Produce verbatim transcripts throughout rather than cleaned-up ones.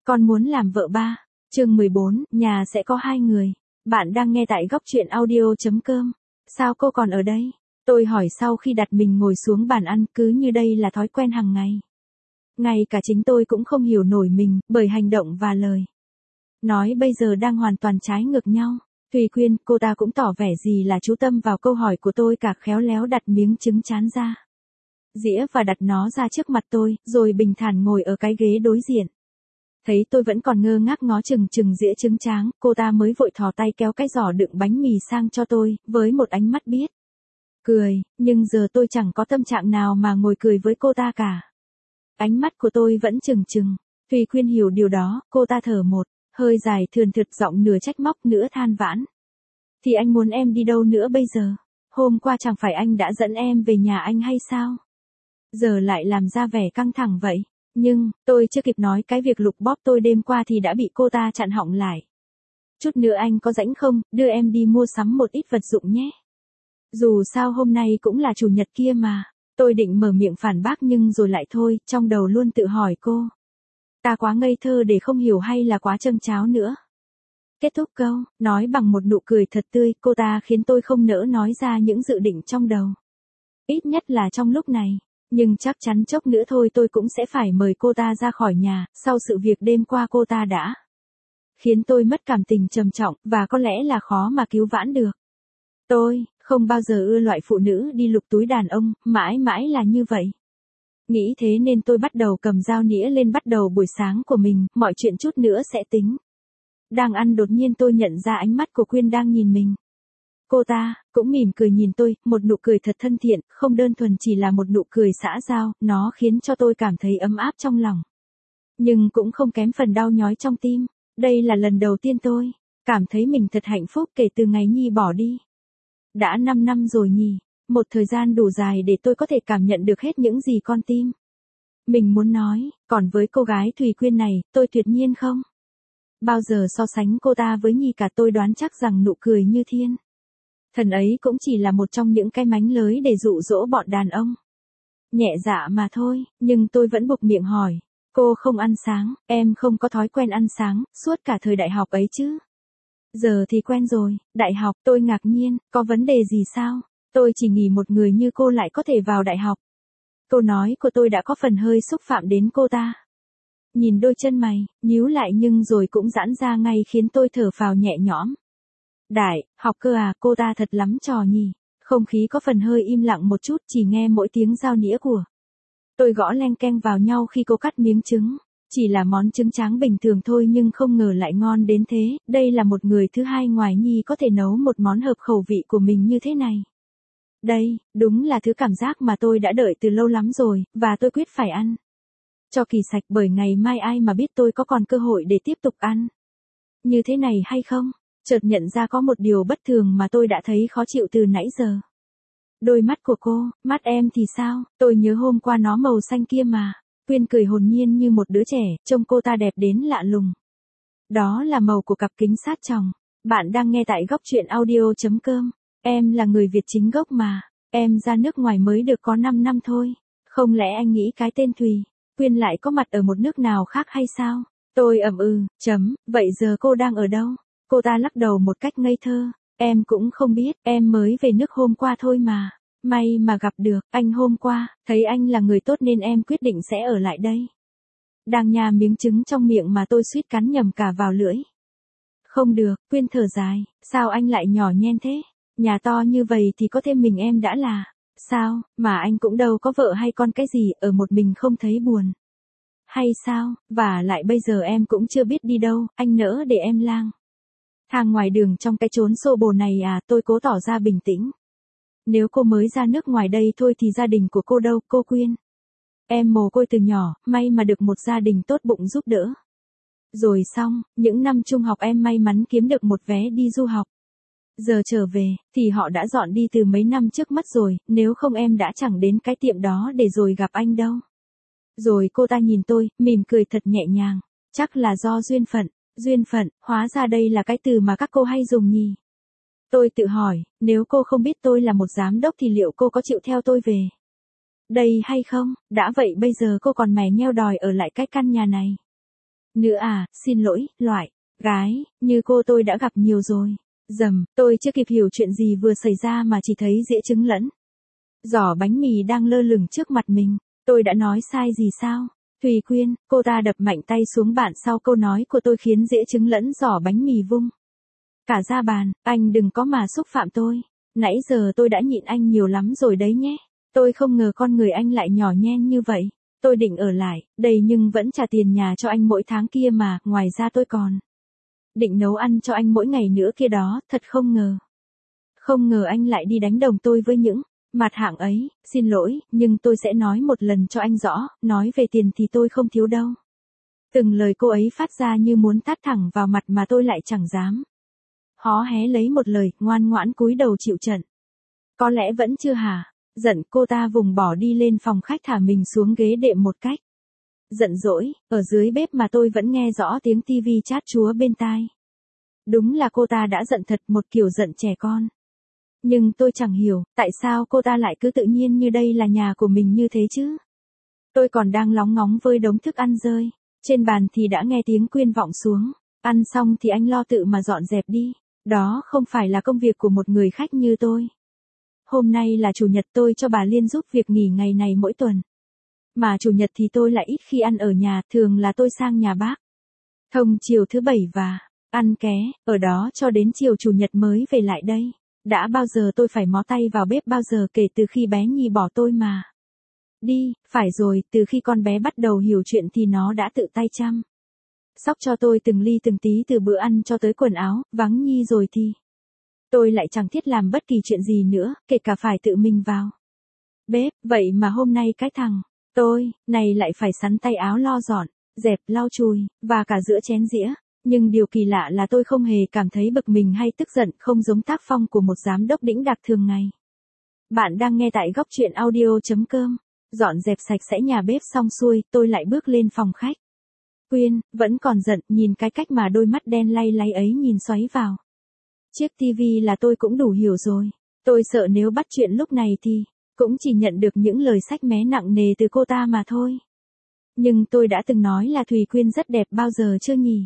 Con muốn làm vợ ba. Chương mười bốn, nhà sẽ có hai người. Bạn đang nghe tại góc truyện audio chấm com. Sao cô còn ở đây? Tôi hỏi sau khi đặt mình ngồi xuống bàn ăn, cứ như đây là thói quen hàng ngày. Ngay cả chính tôi cũng không hiểu nổi mình, bởi hành động và lời nói bây giờ đang hoàn toàn trái ngược nhau. Thùy Quyên, cô ta cũng tỏ vẻ gì là chú tâm vào câu hỏi của tôi cả, khéo léo đặt miếng trứng trán ra dĩa và đặt nó ra trước mặt tôi, rồi bình thản ngồi ở cái ghế đối diện. Thấy tôi vẫn còn ngơ ngác ngó chừng chừng dĩa trứng tráng, cô ta mới vội thò tay kéo cái giỏ đựng bánh mì sang cho tôi, với một ánh mắt biết cười, nhưng giờ tôi chẳng có tâm trạng nào mà ngồi cười với cô ta cả. Ánh mắt của tôi vẫn trừng trừng. Thùy Quyên hiểu điều đó, cô ta thở một hơi dài thườn thượt, giọng nửa trách móc nửa than vãn. Thì anh muốn em đi đâu nữa bây giờ? Hôm qua chẳng phải anh đã dẫn em về nhà anh hay sao? Giờ lại làm ra vẻ căng thẳng vậy. Nhưng, tôi chưa kịp nói cái việc lục bóp tôi đêm qua thì đã bị cô ta chặn họng lại. Chút nữa anh có rảnh không, đưa em đi mua sắm một ít vật dụng nhé. Dù sao hôm nay cũng là chủ nhật kia mà. Tôi định mở miệng phản bác nhưng rồi lại thôi, trong đầu luôn tự hỏi cô ta quá ngây thơ để không hiểu hay là quá châng cháo nữa. Kết thúc câu nói bằng một nụ cười thật tươi, cô ta khiến tôi không nỡ nói ra những dự định trong đầu. Ít nhất là trong lúc này. Nhưng chắc chắn chốc nữa thôi tôi cũng sẽ phải mời cô ta ra khỏi nhà, sau sự việc đêm qua cô ta đã khiến tôi mất cảm tình trầm trọng, và có lẽ là khó mà cứu vãn được. Tôi không bao giờ ưa loại phụ nữ đi lục túi đàn ông, mãi mãi là như vậy. Nghĩ thế nên tôi bắt đầu cầm dao nĩa lên, bắt đầu buổi sáng của mình, mọi chuyện chút nữa sẽ tính. Đang ăn đột nhiên tôi nhận ra ánh mắt của Quyên đang nhìn mình. Cô ta cũng mỉm cười nhìn tôi, một nụ cười thật thân thiện, không đơn thuần chỉ là một nụ cười xã giao, nó khiến cho tôi cảm thấy ấm áp trong lòng. Nhưng cũng không kém phần đau nhói trong tim. Đây là lần đầu tiên tôi cảm thấy mình thật hạnh phúc kể từ ngày Nhi bỏ đi. Đã năm năm rồi nhỉ, một thời gian đủ dài để tôi có thể cảm nhận được hết những gì con tim mình muốn nói, còn với cô gái Thùy Quyên này, tôi tuyệt nhiên không bao giờ so sánh cô ta với Nhi cả. Tôi đoán chắc rằng nụ cười như thiên thần ấy cũng chỉ là một trong những cái mánh lới để dụ dỗ bọn đàn ông nhẹ dạ mà thôi. Nhưng tôi vẫn buộc miệng hỏi, cô không ăn sáng, em không có thói quen ăn sáng, suốt cả thời đại học ấy chứ? Giờ thì quen rồi. Đại học? Tôi ngạc nhiên, có vấn đề gì sao? Tôi chỉ nghĩ một người như cô lại có thể vào đại học. Câu nói của tôi đã có phần hơi xúc phạm đến cô ta. Nhìn đôi chân mày nhíu lại nhưng rồi cũng giãn ra ngay khiến tôi thở phào nhẹ nhõm. Đại học cơ à? Cô ta thật lắm trò nhỉ. Không khí có phần hơi im lặng một chút, chỉ nghe mỗi tiếng dao nĩa của tôi gõ leng keng vào nhau khi cô cắt miếng trứng. Chỉ là món trứng tráng bình thường thôi nhưng không ngờ lại ngon đến thế. Đây là một người thứ hai ngoài Nhi có thể nấu một món hợp khẩu vị của mình như thế này. Đây, đúng là thứ cảm giác mà tôi đã đợi từ lâu lắm rồi, và tôi quyết phải ăn cho kỳ sạch, bởi ngày mai ai mà biết tôi có còn cơ hội để tiếp tục ăn như thế này hay không. Chợt nhận ra có một điều bất thường mà tôi đã thấy khó chịu từ nãy giờ. Đôi mắt của cô. Mắt em thì sao? Tôi nhớ hôm qua nó màu xanh kia mà. Quyên cười hồn nhiên như một đứa trẻ, trông cô ta đẹp đến lạ lùng. Đó là màu của cặp kính sát tròng. Bạn đang nghe tại góc truyện audio chấm com. Em là người Việt chính gốc mà. Em ra nước ngoài mới được có năm năm thôi. Không lẽ anh nghĩ cái tên Thùy Quyên lại có mặt ở một nước nào khác hay sao? Tôi ậm ừ, chấm, vậy giờ cô đang ở đâu? Cô ta lắc đầu một cách ngây thơ. Em cũng không biết, em mới về nước hôm qua thôi mà. May mà gặp được anh hôm qua, thấy anh là người tốt nên em quyết định sẽ ở lại đây. Đang nhả miếng trứng trong miệng mà tôi suýt cắn nhầm cả vào lưỡi. Không được, Quyên thở dài, sao anh lại nhỏ nhen thế? Nhà to như vậy thì có thêm mình em đã là sao, mà anh cũng đâu có vợ hay con cái gì, ở một mình không thấy buồn hay sao? Và lại bây giờ em cũng chưa biết đi đâu, anh nỡ để em lang thang ngoài đường trong cái chốn xô bồ này à? Tôi cố tỏ ra bình tĩnh. Nếu cô mới ra nước ngoài đây thôi thì gia đình của cô đâu, cô Quyên? Em mồ côi từ nhỏ, may mà được một gia đình tốt bụng giúp đỡ. Rồi xong, những năm trung học em may mắn kiếm được một vé đi du học. Giờ trở về, thì họ đã dọn đi từ mấy năm trước mất rồi, nếu không em đã chẳng đến cái tiệm đó để rồi gặp anh đâu. Rồi cô ta nhìn tôi, mỉm cười thật nhẹ nhàng. Chắc là do duyên phận. Duyên phận, hóa ra đây là cái từ mà các cô hay dùng nhỉ? Tôi tự hỏi, nếu cô không biết tôi là một giám đốc thì liệu cô có chịu theo tôi về đây hay không? Đã vậy bây giờ cô còn mè nheo đòi ở lại cái căn nhà này. Nữ à, xin lỗi, loại, gái, như cô tôi đã gặp nhiều rồi. Dầm, tôi chưa kịp hiểu chuyện gì vừa xảy ra mà chỉ thấy dĩa trứng lẫn giỏ bánh mì đang lơ lửng trước mặt mình. Tôi đã nói sai gì sao? Thùy Quyên, cô ta đập mạnh tay xuống bàn sau câu nói của tôi khiến dĩa trứng lẫn giỏ bánh mì vung cả ra bàn. Anh đừng có mà xúc phạm tôi. Nãy giờ tôi đã nhịn anh nhiều lắm rồi đấy nhé. Tôi không ngờ con người anh lại nhỏ nhen như vậy. Tôi định ở lại, đây nhưng vẫn trả tiền nhà cho anh mỗi tháng kia mà, ngoài ra tôi còn định nấu ăn cho anh mỗi ngày nữa kia đó, thật không ngờ. Không ngờ anh lại đi đánh đồng tôi với những mặt hạng ấy, xin lỗi, nhưng tôi sẽ nói một lần cho anh rõ, nói về tiền thì tôi không thiếu đâu. Từng lời cô ấy phát ra như muốn tát thẳng vào mặt mà tôi lại chẳng dám. Hó hé lấy một lời, ngoan ngoãn cúi đầu chịu trận. Có lẽ vẫn chưa hả? Giận, cô ta vùng bỏ đi lên phòng khách thả mình xuống ghế đệm một cách giận dỗi, ở dưới bếp mà tôi vẫn nghe rõ tiếng tivi chát chúa bên tai. Đúng là cô ta đã giận thật, một kiểu giận trẻ con. Nhưng tôi chẳng hiểu, tại sao cô ta lại cứ tự nhiên như đây là nhà của mình như thế chứ? Tôi còn đang lóng ngóng với đống thức ăn rơi trên bàn thì đã nghe tiếng Quyên vọng xuống. Ăn xong thì anh lo tự mà dọn dẹp đi. Đó không phải là công việc của một người khách như tôi. Hôm nay là chủ nhật, tôi cho bà Liên giúp việc nghỉ ngày này mỗi tuần. Mà chủ nhật thì tôi lại ít khi ăn ở nhà, thường là tôi sang nhà bác Thông chiều thứ bảy và ăn ké, ở đó cho đến chiều chủ nhật mới về lại đây. Đã bao giờ tôi phải mó tay vào bếp bao giờ kể từ khi bé Nhi bỏ tôi mà đi, phải rồi, từ khi con bé bắt đầu hiểu chuyện thì nó đã tự tay chăm sóc cho tôi từng ly từng tí, từ bữa ăn cho tới quần áo. Vắng Nhi rồi thì tôi lại chẳng thiết làm bất kỳ chuyện gì nữa, kể cả phải tự mình vào bếp. Vậy mà hôm nay cái thằng tôi này lại phải sắn tay áo lo dọn, dẹp, lau chùi, và cả rửa chén dĩa. Nhưng điều kỳ lạ là tôi không hề cảm thấy bực mình hay tức giận, không giống tác phong của một giám đốc đĩnh đạc thường ngày. Bạn đang nghe tại góc truyện audio.com. Dọn dẹp sạch sẽ nhà bếp xong xuôi, tôi lại bước lên phòng khách. Quyên, vẫn còn giận, nhìn cái cách mà đôi mắt đen lay lay ấy nhìn xoáy vào chiếc tivi là tôi cũng đủ hiểu rồi. Tôi sợ nếu bắt chuyện lúc này thì cũng chỉ nhận được những lời xách mé nặng nề từ cô ta mà thôi. Nhưng tôi đã từng nói là Thùy Quyên rất đẹp bao giờ chưa nhỉ?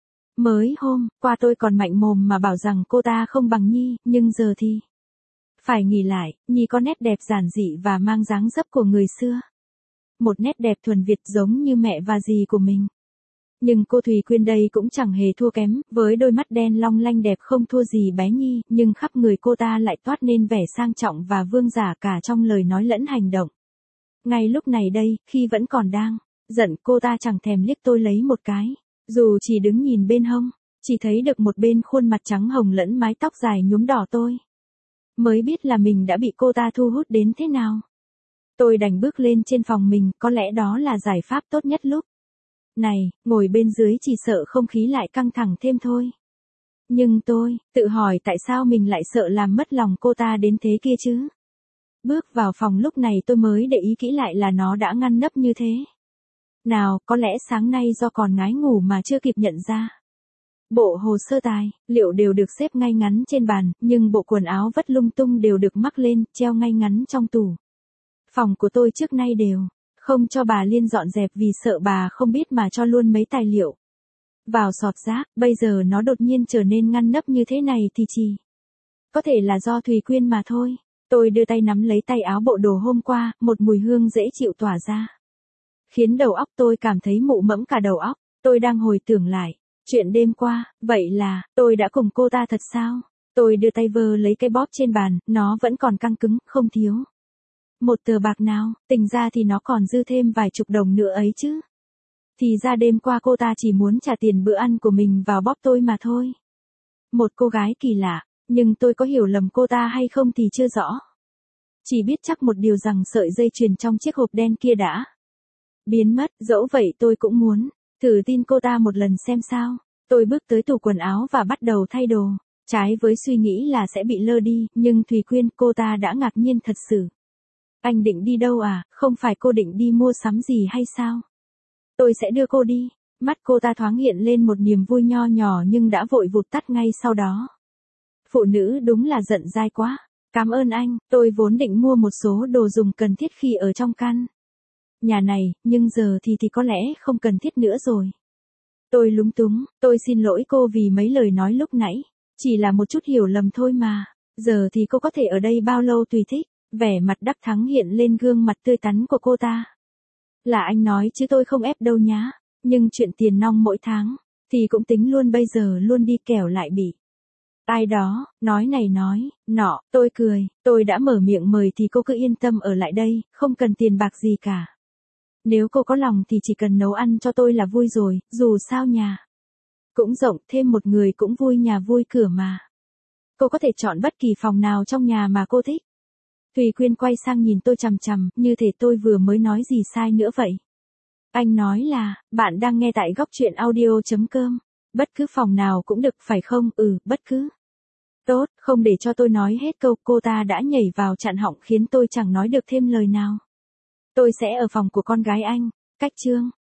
Mới hôm qua tôi còn mạnh mồm mà bảo rằng cô ta không bằng Nhi, nhưng giờ thì phải nghỉ lại. Nhi có nét đẹp giản dị và mang dáng dấp của người xưa. Một nét đẹp thuần Việt giống như mẹ và dì của mình. Nhưng cô Thùy Quyên đây cũng chẳng hề thua kém, với đôi mắt đen long lanh đẹp không thua gì bé Nhi, nhưng khắp người cô ta lại toát nên vẻ sang trọng và vương giả cả trong lời nói lẫn hành động. Ngay lúc này đây, khi vẫn còn đang giận, cô ta chẳng thèm liếc tôi lấy một cái. Dù chỉ đứng nhìn bên hông, chỉ thấy được một bên khuôn mặt trắng hồng lẫn mái tóc dài nhuốm đỏ, tôi mới biết là mình đã bị cô ta thu hút đến thế nào. Tôi đành bước lên trên phòng mình, có lẽ đó là giải pháp tốt nhất lúc này, ngồi bên dưới chỉ sợ không khí lại căng thẳng thêm thôi. Nhưng tôi tự hỏi tại sao mình lại sợ làm mất lòng cô ta đến thế kia chứ. Bước vào phòng lúc này tôi mới để ý kỹ lại là nó đã ngăn nắp như thế nào, có lẽ sáng nay do còn ngái ngủ mà chưa kịp nhận ra. Bộ hồ sơ tài liệu đều được xếp ngay ngắn trên bàn, nhưng bộ quần áo vất lung tung đều được mắc lên, treo ngay ngắn trong tủ. Phòng của tôi trước nay đều không cho bà Liên dọn dẹp vì sợ bà không biết mà cho luôn mấy tài liệu vào sọt rác. Bây giờ nó đột nhiên trở nên ngăn nắp như thế này thì chỉ có thể là do Thùy Quyên mà thôi. Tôi đưa tay nắm lấy tay áo bộ đồ hôm qua, một mùi hương dễ chịu tỏa ra, khiến đầu óc tôi cảm thấy mụ mẫm cả đầu óc. Tôi đang hồi tưởng lại chuyện đêm qua, vậy là tôi đã cùng cô ta thật sao? Tôi đưa tay vơ lấy cái bóp trên bàn, nó vẫn còn căng cứng, không thiếu một tờ bạc nào, tính ra thì nó còn dư thêm vài chục đồng nữa ấy chứ. Thì ra đêm qua cô ta chỉ muốn trả tiền bữa ăn của mình vào bóp tôi mà thôi. Một cô gái kỳ lạ, nhưng tôi có hiểu lầm cô ta hay không thì chưa rõ. Chỉ biết chắc một điều rằng sợi dây chuyền trong chiếc hộp đen kia đã biến mất, dẫu vậy tôi cũng muốn thử tin cô ta một lần xem sao. Tôi bước tới tủ quần áo và bắt đầu thay đồ. Trái với suy nghĩ là sẽ bị lơ đi, nhưng Thùy Quyên, cô ta đã ngạc nhiên thật sự. Anh định đi đâu à, không phải cô định đi mua sắm gì hay sao? Tôi sẽ đưa cô đi. Mắt cô ta thoáng hiện lên một niềm vui nho nhỏ nhưng đã vội vụt tắt ngay sau đó. Phụ nữ đúng là giận dai quá. Cảm ơn anh, tôi vốn định mua một số đồ dùng cần thiết khi ở trong căn nhà này, nhưng giờ thì thì có lẽ không cần thiết nữa rồi. Tôi lúng túng, tôi xin lỗi cô vì mấy lời nói lúc nãy. Chỉ là một chút hiểu lầm thôi mà. Giờ thì cô có thể ở đây bao lâu tùy thích. Vẻ mặt đắc thắng hiện lên gương mặt tươi tắn của cô ta. Là anh nói chứ tôi không ép đâu nhá. Nhưng chuyện tiền nong mỗi tháng, thì cũng tính luôn bây giờ luôn đi kẻo lại bị. Ai đó, nói này nói, nọ, tôi cười, tôi đã mở miệng mời thì cô cứ yên tâm ở lại đây, không cần tiền bạc gì cả. Nếu cô có lòng thì chỉ cần nấu ăn cho tôi là vui rồi, dù sao nhà cũng rộng, thêm một người cũng vui, nhà vui cửa mà. Cô có thể chọn bất kỳ phòng nào trong nhà mà cô thích. Thùy Quyên quay sang nhìn tôi chằm chằm, như thể tôi vừa mới nói gì sai nữa vậy. Anh nói là, bạn đang nghe tại góc truyện audio.com. Bất cứ phòng nào cũng được phải không? Ừ, bất cứ. Tốt, không để cho tôi nói hết câu, cô ta đã nhảy vào chặn họng khiến tôi chẳng nói được thêm lời nào. Tôi sẽ ở phòng của con gái anh, cách Trương.